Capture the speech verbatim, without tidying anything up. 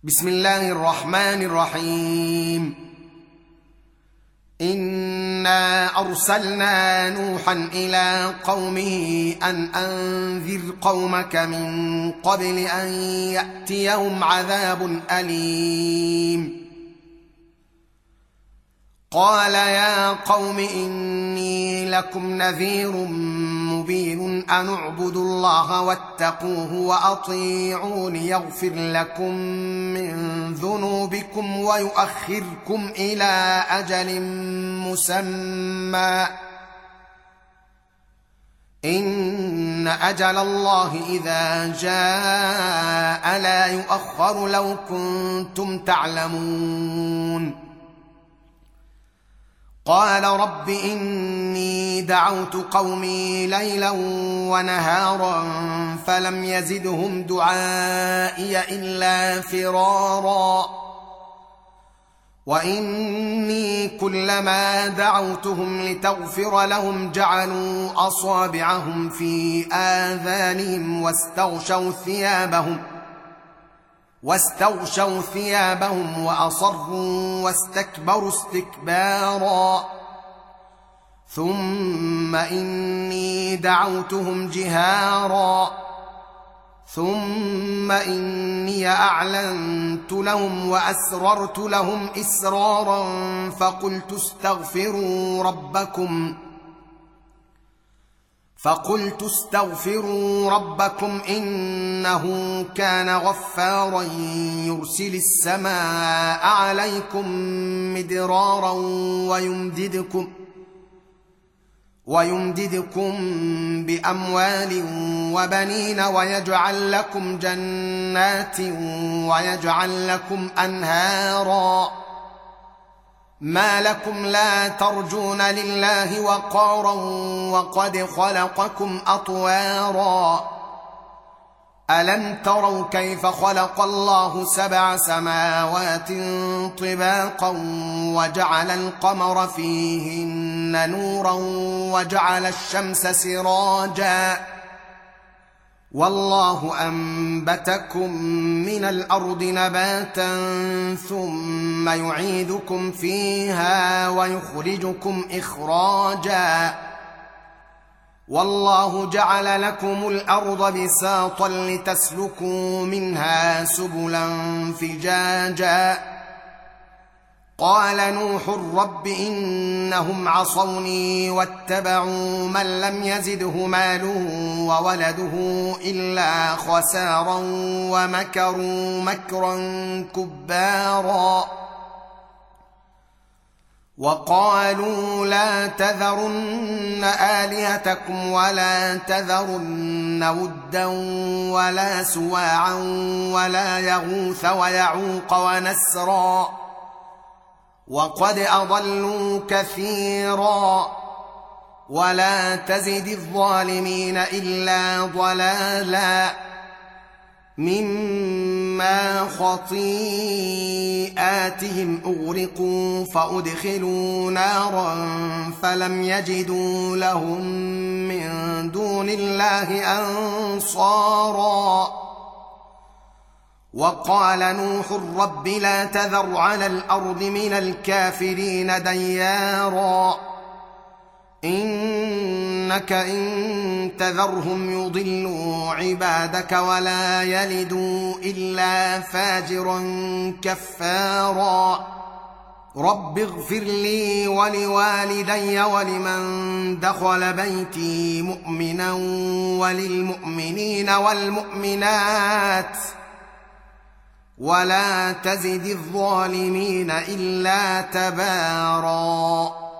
بسم الله الرحمن الرحيم. إنا أرسلنا نوحا إلى قومه أن أنذر قومك من قبل أن يأتيهم عذاب أليم. قال يا قوم إني لكم نذير مبين أن اعبدوا الله واتقوه وأطيعون يغفر لكم من ذنوبكم ويؤخركم إلى أجل مسمى إن أجل الله إذا جاء لا يؤخر لو كنتم تعلمون. قال رب إني دعوت قومي ليلا ونهارا فلم يزدهم دعائي إلا فرارا وإني كلما دعوتهم لتغفر لهم جعلوا أصابعهم في آذانهم واستغشوا ثيابهم واستغشوا ثيابهم وأصروا واستكبروا استكبارا ثم إني دعوتهم جهارا ثم إني أعلنت لهم وأسررت لهم إسرارا فقلت استغفروا ربكم فقلت استغفروا ربكم إنه كان غفارا يرسل السماء عليكم مدرارا ويمددكم ويمددكم بأموال وبنين ويجعل لكم جنات ويجعل لكم أنهارا ما لكم لا ترجون لله وقارا وقد خلقكم أطوارا ألم تروا كيف خلق الله سبع سماوات طباقا وجعل القمر فيهن نورا وجعل الشمس سراجا والله أنبتكم من الأرض نباتا ثم يعيدكم فيها ويخرجكم إخراجا والله جعل لكم الأرض بساطا لتسلكوا منها سبلا فجاجا قال نوح رب إنهم عصوني واتبعوا من لم يزده ماله وولده إلا خسارا ومكروا مكرا كبارا وقالوا لا تذرن آلهتكم ولا تذرن ودا ولا سواعا ولا يغوث ويعوق ونسرا وقد أضلوا كثيرا ولا تزد الظالمين إلا ضلالا مما خطيئاتهم أغرقوا فأدخلوا نارا فلم يجدوا لهم من دون الله أنصارا وقال نوح رب لا تذر على الأرض من الكافرين ديارا إنك إن تذرهم يضلوا عبادك ولا يلدوا إلا فاجرا كفارا رب اغفر لي ولوالدي ولمن دخل بيتي مؤمنا وللمؤمنين والمؤمنات ولا تزد الظالمين إلا تباراً.